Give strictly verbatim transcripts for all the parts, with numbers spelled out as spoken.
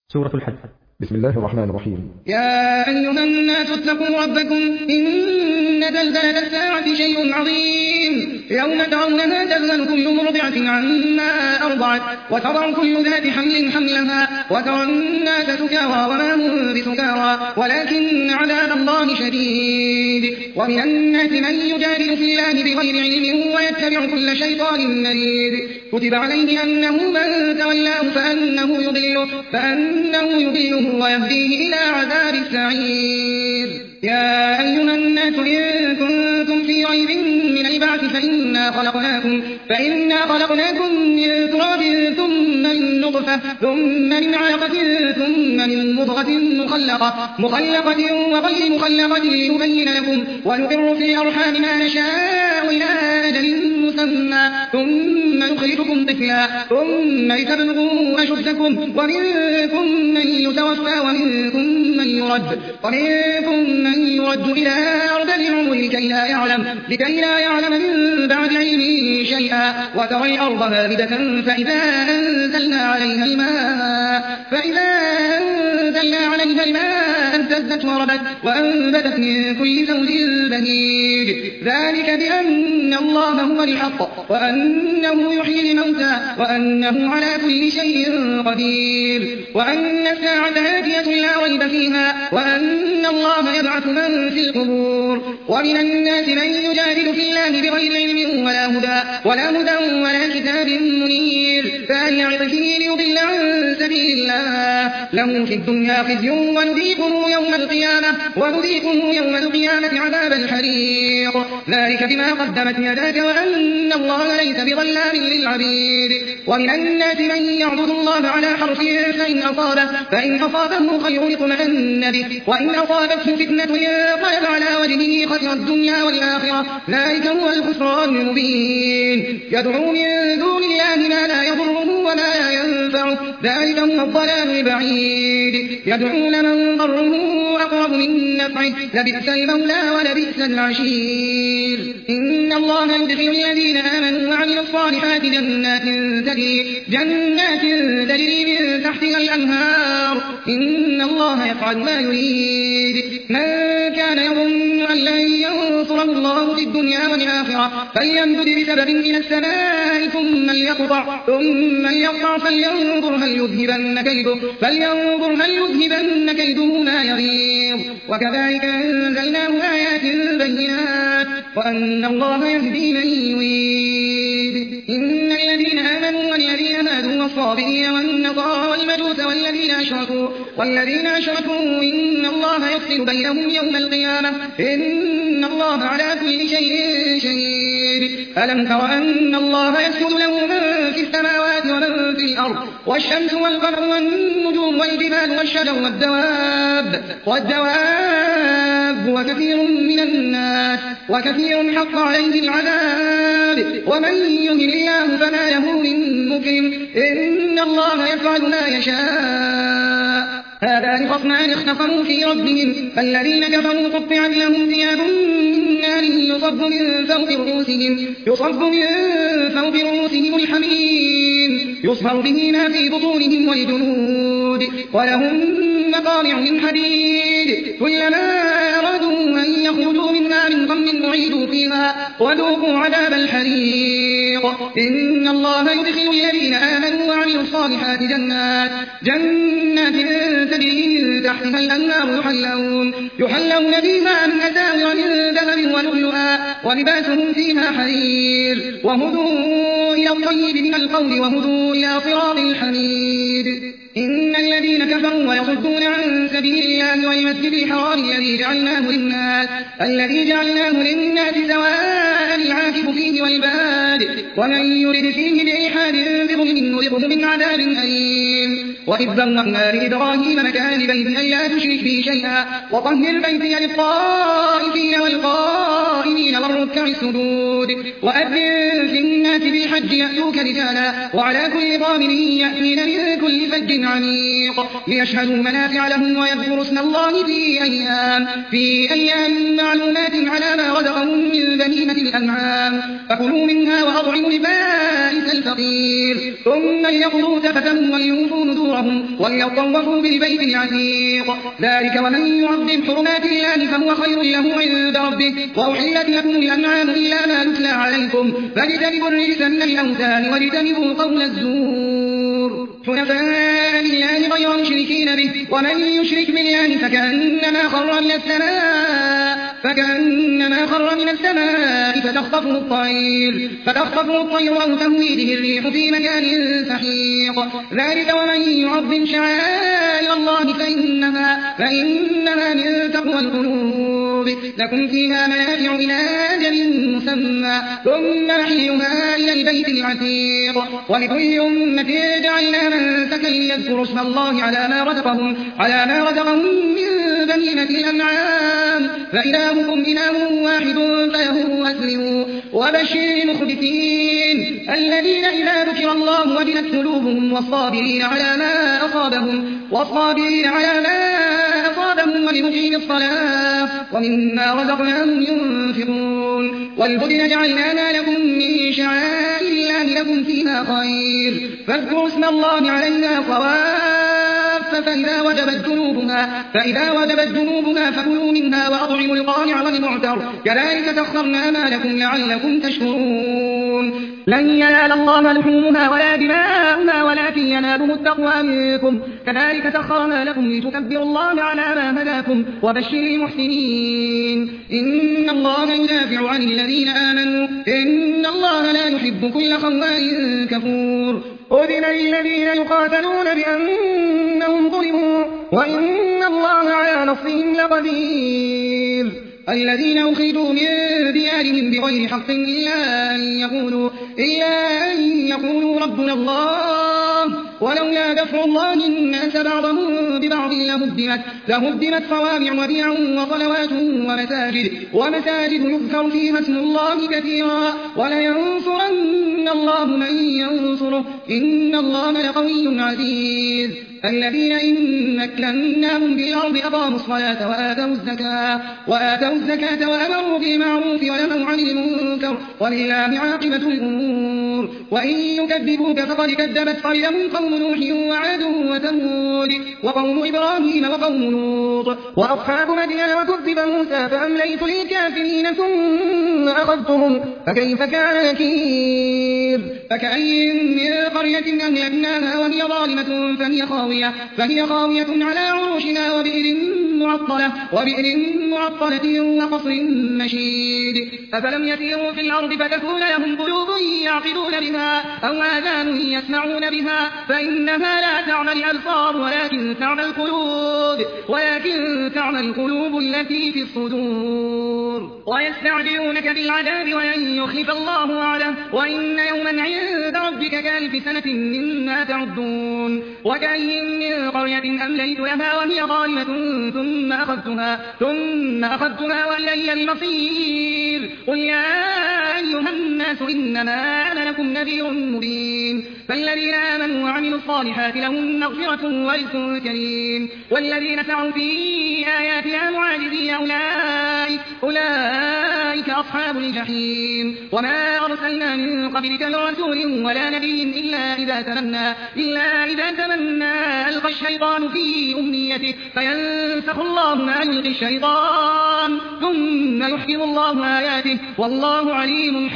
سورة الحج. بسم الله الرحمن الرحيم. يا أيها الناس اتقوا ربكم إن زلزلة الساعة شيء عظيم يوم ترونها تذهل كل مرضعة عما أرضعت وتضع كل ذات حمل حملها وترى الناس سكارى وما هم بسكارى ولكن عذاب الله شديد. ومن الناس من يجادل في الله بغير علم ويتبع كل شيطان مريد. كتب عليه أنه من تولاه فأنه يضله فأنه يضله ويهديه إلى عذاب السعير. يا أيها الناس إن كنتم في ريب من البعث فإنا خلقناكم, فإنا خلقناكم من تراب ثم من نطفة ثم من علقة ثم من مضغة مخلقة, مخلقة وغير مخلقة لنبين لكم ونقر في الأرحام ما نشاء إلى أجل مسمى ثم نخرجكم طفلا ثم لتبلغوا أشدكم ومنكم من يتوفى ومنكم من يرد ومنكم من يرد إلى أرض العمر لكي لا يعلم لكي لا يعلم من بعد علم شيئا. وترى الأرض هامدة فإذا أنزلنا عليها الماء فإذا أنزلنا عليها الماء اهتزت وربت وأنبتت من كل زوج بهيج. ذلك بأن الله هو الحق وأنه يحيي الموتى وأنه على كل شيء قدير وأن الساعة آتية لا ريب فيها وأن الله يبعث من في القبور. ومن الناس من يجادل في الله بغير علم ولا هدى ولا هدى ولا كتاب منير فليعظه ليضل عن سبيل الله. له في الدنيا خزي ونذيقه يوم القيامة ونذيقه يوم القيامة عذاب الحريق. ذلك بما قدمت يداك وأن الله ليس بظلام للعبيد. ومن الناس من يعبد الله على حرف فإن أصابه فإن أصابه خير اطمأن به وإن أصابته فتنة انقلب على وجهه خسر الدنيا والآخرة. ذلك هو الخسران المبين. يدعو من دون الله ما لا يضره ولا ينفعه ذلك هو الضلال البعيد. يدعو لمن ضره أقرب من نفعه لبئس المولى ولبئس العشير. إن الله يدخل الذين آمنوا وعملوا الصالحات جنات تجري جنات تجري من تحتها الأنهار. إن الله يفعل ما يريد. من كان يظن أن لن ينصره الله في الدنيا والآخرة فليمدد بسبب من السماء ثم ليقطع ثم ليقطع فلينظر هل يذهبن كيده فلينظر هل يذهبن كيده ما يغيظ. وكذلك أنزلناه آيات بينات وأن الله يهدي من يريد. إن الذين آمنوا والذين هادوا والصابئين والنصارى والمجوس والذين أشركوا والذين أشركوا إن الله يفصل بينهم يوم القيامة إن الله على كل شيء شهيد. ألم تر أن الله يسجد له من في السماوات ومن في الأرض والشمس والقمر والنجوم والجبال والشجر والدواب والدواب وكثير من الناس وكثير حق عليه العذاب ومن يهن الله فما له من مكرم إن الله يفعل ما يشاء. هذان خصمان اختصموا في ربهم فالذين كفروا قطعت لهم ثياب من نار يصب من فوق رؤوسهم يصب من فوق رؤوسهم الحميم يصهر به ما في بطونهم والجنود ولهم مقامع من حديد كلما أرادوا أن يخرجوا منها من غم أعيدوا فيها وذوقوا عذاب الحريق. إن الله يدخل الذين آمنوا وعملوا الصالحات جنات جنات تجري من تحتها الأنهار يحلون يحلون فيها من أساور من ذهب ولؤلؤا ولباسهم فيها حرير وهدوا إلى الطيب من القول وهدوا إلى صراط الحميد. إن الذين كفروا ويصدون عن سبيل الله والمسجد الحرام الذي جعلناه للناس الذي جعلناه للناس سواء العاكف فيه والباد ومن يرد فيه بإلحاد بظلم نذقه من عذاب أليم. وإذ بوأنا لإبراهيم مكان البيت ألا تشرك بي شيئا وطهر بيتي للطائفين والقائمين والركع السجود وأذن في الناس بالحج يأتوك رجالا وعلى كل ضامن يأتين من كل فج عميق ليشهدوا منافع لهم ويذكروا اسم الله في أيام في أيام معلومات على ما رزقهم من بهيمة الأنعام فكلوا منها وأطعموا البائس الفقير ثم ليقضوا تفثهم وليوفوا نذورهم قصورهم وليطوفوا بالبيت العتيق. ذلك ومن يعظم حرمات الله فهو خير له عند ربه. وأحلت لكم الأنعام إلا ما يتلى عليكم فاجتنبوا الرجس من الأوثان واجتنبوا قول الزور حنفاء لله غير مشركين به. ومن يشرك بالله فكأنما خر من السماء فكأنما خر من السماء فتخطفه الطير فتخطفه الطير أو تهوي به الريح في مكان سحيق. ذلك ومن يعظم شعائر الله فإنها, فإنها من تقوى القلوب. لكم فيها منافع إلى أجل مسمى ثم محلها إلى البيت العتيق. ولكل أمة جعلنا منسكا ليذكروا اسم الله على ما رزقهم على ما رزقهم من بهيمة الأنعام فإلهكم إله واحد فله أسلموا. وبشر المخبتين الذين إذا ذكر الله وجلت قلوبهم والصابرين على ما أصابهم والصابرين على ما أصابهم والمقيم الصلاة ومما رزقناهم ينفقون. والبدن جعلناها لكم من شعائر الله لكم فيها خير فاذكروا اسم الله عليها صواف فإذا وجبت جنوبها فإذا وجبت جنوبها فكلوا منها وأطعموا القانع والمعتر كذلك سخرنا ما لكم لعلكم تشكرون. لن ينال الله لحومها ولا دماؤها ولكن يناله التقوى منكم كذلك سخرنا لكم لتكبروا الله على ما هداكم وبشر المحسنين. إن الله يدافع عن الذين آمنوا إن الله لا يحب كل خوان كفور. أذن للذين يقاتلون بأنهم ظلموا وإن الله على نصرهم لقدير. الذين أخرجوا من ديارهم بغير حق إلا أن يقولوا, إلا أن يقولوا ربنا الله ولولا دفع الله الناس بعضهم ببعض لهدمت, لهدمت صوامع وبيع وصلوات ومساجد ومساجد يذكر فيها اسم الله كثيرا ولينصرن الله من ينصره إن الله لقوي عزيز. الذين إن مكناهم بالأرض أقاموا الصلاة وآتوا الزكاة, وآتوا الزكاة وأمروا بالمعروف ونهوا عن المنكر ولله عاقبة الأمور. وإن يكذبوك فقد كذبت قبلهم قوم نوح وعاد وثمود وقوم إبراهيم وقوم لوط وأصحاب مدين وكذب موسى فأمليت للكافرين ثم أخذتهم فكيف كان نكير. فكأي من قرية أهلكناها وهي ظالمة فهي خاوية, فهي خاوية على عروشها وبئر معطلة, وبئر معطلة وقصر مشيد. أفلم يسيروا في الأرض فتكون لهم قلوب يعقلون بها أو آذان يسمعون بها فإنها لا تعمى الأبصار ولكن تعمى القلوب ولكن تعمى القلوب التي في الصدور. ويستعجلونك بالعذاب ولن يخلف الله وعده وإن يوما عند ربك كألف سنة مما تعدون. وكأي من قرية أمليت لها وهي ظالمة ثم أخذتها ثم أخذتها وإلي المصير. قل يا أيها الناس إنما أنا لكم نذير مبين. فالذين آمنوا وعملوا الصالحات لهم مغفرة ورزق كريم والذين سعوا في آياتنا معاجزين أولئك, أولئك أصحاب الجحيم. وما أرسلنا من قبلك من رسول ولا نبي إلا إذا تمنى, إلا إذا تمنى ألقى الشيطان في أمنيته فينسخ الله ما يلقي الشيطان ثم يحكم الله آياته والله عليم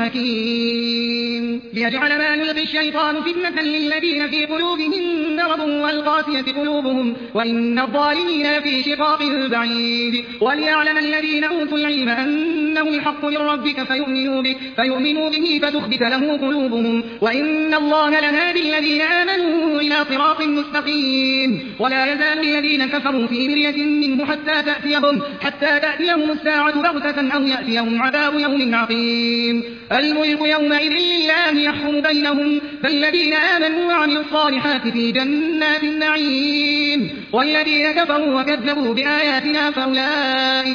حكيم. ليجعل ما يلقي الشيطان فتنة للذين في قلوبهم مرض والقاسية قلوبهم وإن الظالمين لفي شقاق بعيد. وليعلم الذين أوتوا العلم أنه الحق من ربك فيؤمنوا به, فيؤمنوا به فتخبت له قلوبهم وإن الله لهادي الذين آمنوا إلى صراط مستقيم. ولا يزال الذين كفروا في مرية منه حتى تأتيهم, حتى تأتيهم الساعة بغتة أو يأتيهم عذاب يوم عقيم. الملك يومئذ لله يحكم بينهم فالذين آمنوا وعملوا الصالحات في جنات النعيم والذين كفروا وكذبوا بآياتنا فأولئك,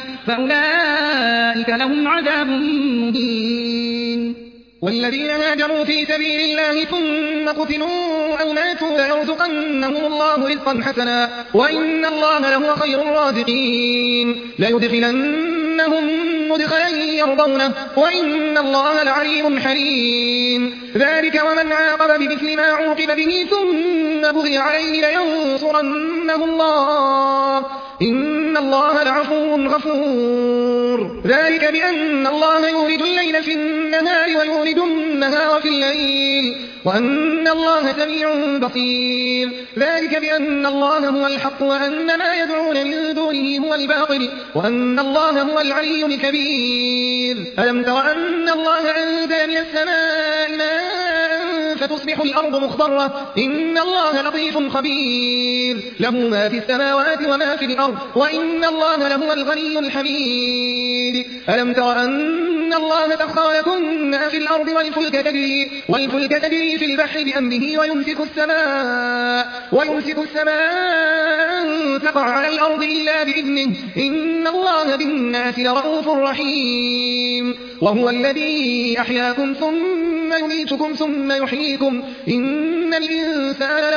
فأولئك لهم عذاب مهين. والذين هاجروا في سبيل الله ثم قتلوا أو ماتوا ليرزقنهم الله رزقا حسنا وإن الله لهو خير الرازقين. ليدخلن لندخلنهم مدخلا يرضونه وإن الله لعليم حليم ذلك ومن عاقب بمثل ما عوقب به ثم بغي عليه لينصرنه الله إن الله لعفو غفور ذلك بأن الله يولد الليل في النهار ويولد النهار في الليل وأن الله سميع بصير ذلك بأن الله هو الحق وأن ما يدعون من دونه هو الباطل وأن الله هو العلي الكبير ألم تر أن الله أنزل من السماء ماء فتصبح الأرض مخضرة إن الله لطيف خبير له ما في السماوات وما في الأرض وإن الله لهو الغني الحميد ألم تر أن الله سخر لكم ما في الأرض والفلك تجري والفلك تجري في البحر بأمره ويمسك السماء ويمسك السماء أن تقع على الأرض إلا بإذنه إن الله بالناس لرؤوف رحيم وهو الذي أحياكم ثم يميتكم ثم يحييكم إن الإنسان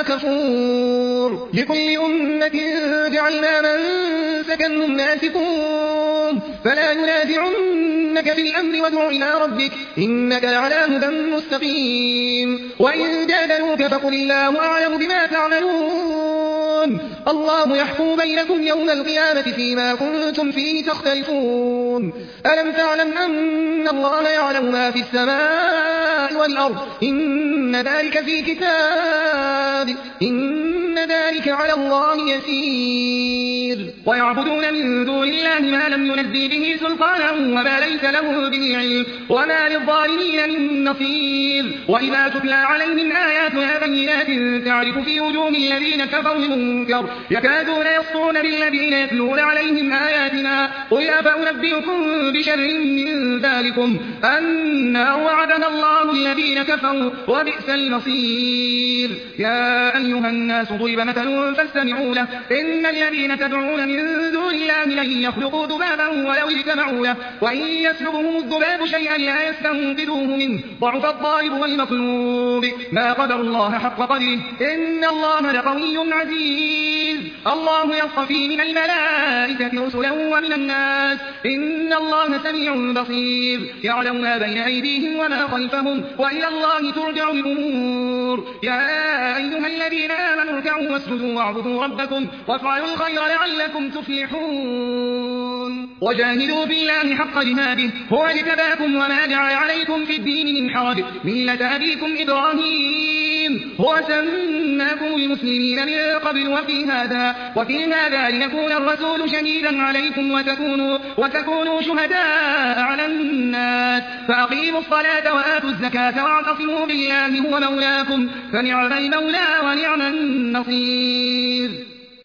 لكفور لكل أمة جعلنا من سكنهم ناسكون فلا ينازعنك في الأمر وادع إلى ربك إنك لعلى هدى مستقيم وإن جادلوك فقل الله أعلم بما تعملون الله يحكم بينكم يوم القيامة فيما كنتم فيه تختلفون ألم تعلم أن الله يعلم ما في السماء والأرض إن ذلك في كتاب إن ذلك على الله يسير ويعبدون من دون الله ما لم ينزل به سلطانا وما ليس له به علم وما للظالمين من نصير وإذا تتلى عليهم آياتنا بينات تعرف في وجوه الذين كفروا المنكر يكادون يسطون بالذين يتلون عليهم آياتنا قل أفأنبئكم بشر من ذلكم النار وعدها الله الذين كفروا وبئس المصير يا أيها الناس ضرب مثل فاستمعوا له إن الذين تدعون من دون الله لن يخلقوا ذبابا ولو اجتمعوا له وإن يسلبهم الذباب شيئا لا يستنقذوه منه ضعف الطالب والمطلوب ما قدر الله حق قدره إن الله لقوي عزيز الله يصطفي من الملائكة رسلا ومن الناس إن الله سميع بصير يعلم ما بين أيديهم وما خلفهم وإلى الله ترجع الأمور يا أيها الذين آمنوا اركعوا واسجدوا واعبدوا ربكم وافعلوا الخير لعلكم تفلحون وجاهدوا بالله حق جهاده هو اجتباكم وما جعل عليكم في الدين من حرج ملة أبيكم إبراهيم هو سماكم المسلمين من قبل وفي هذا وفي هذا ليكون الرسول شهيدا عليكم وتكونوا, وتكونوا شهداء على الناس فأقيموا الصلاة وآتوا الزكاة واعتصموا بالله هو مولاكم فنعم المولى ونعم النصير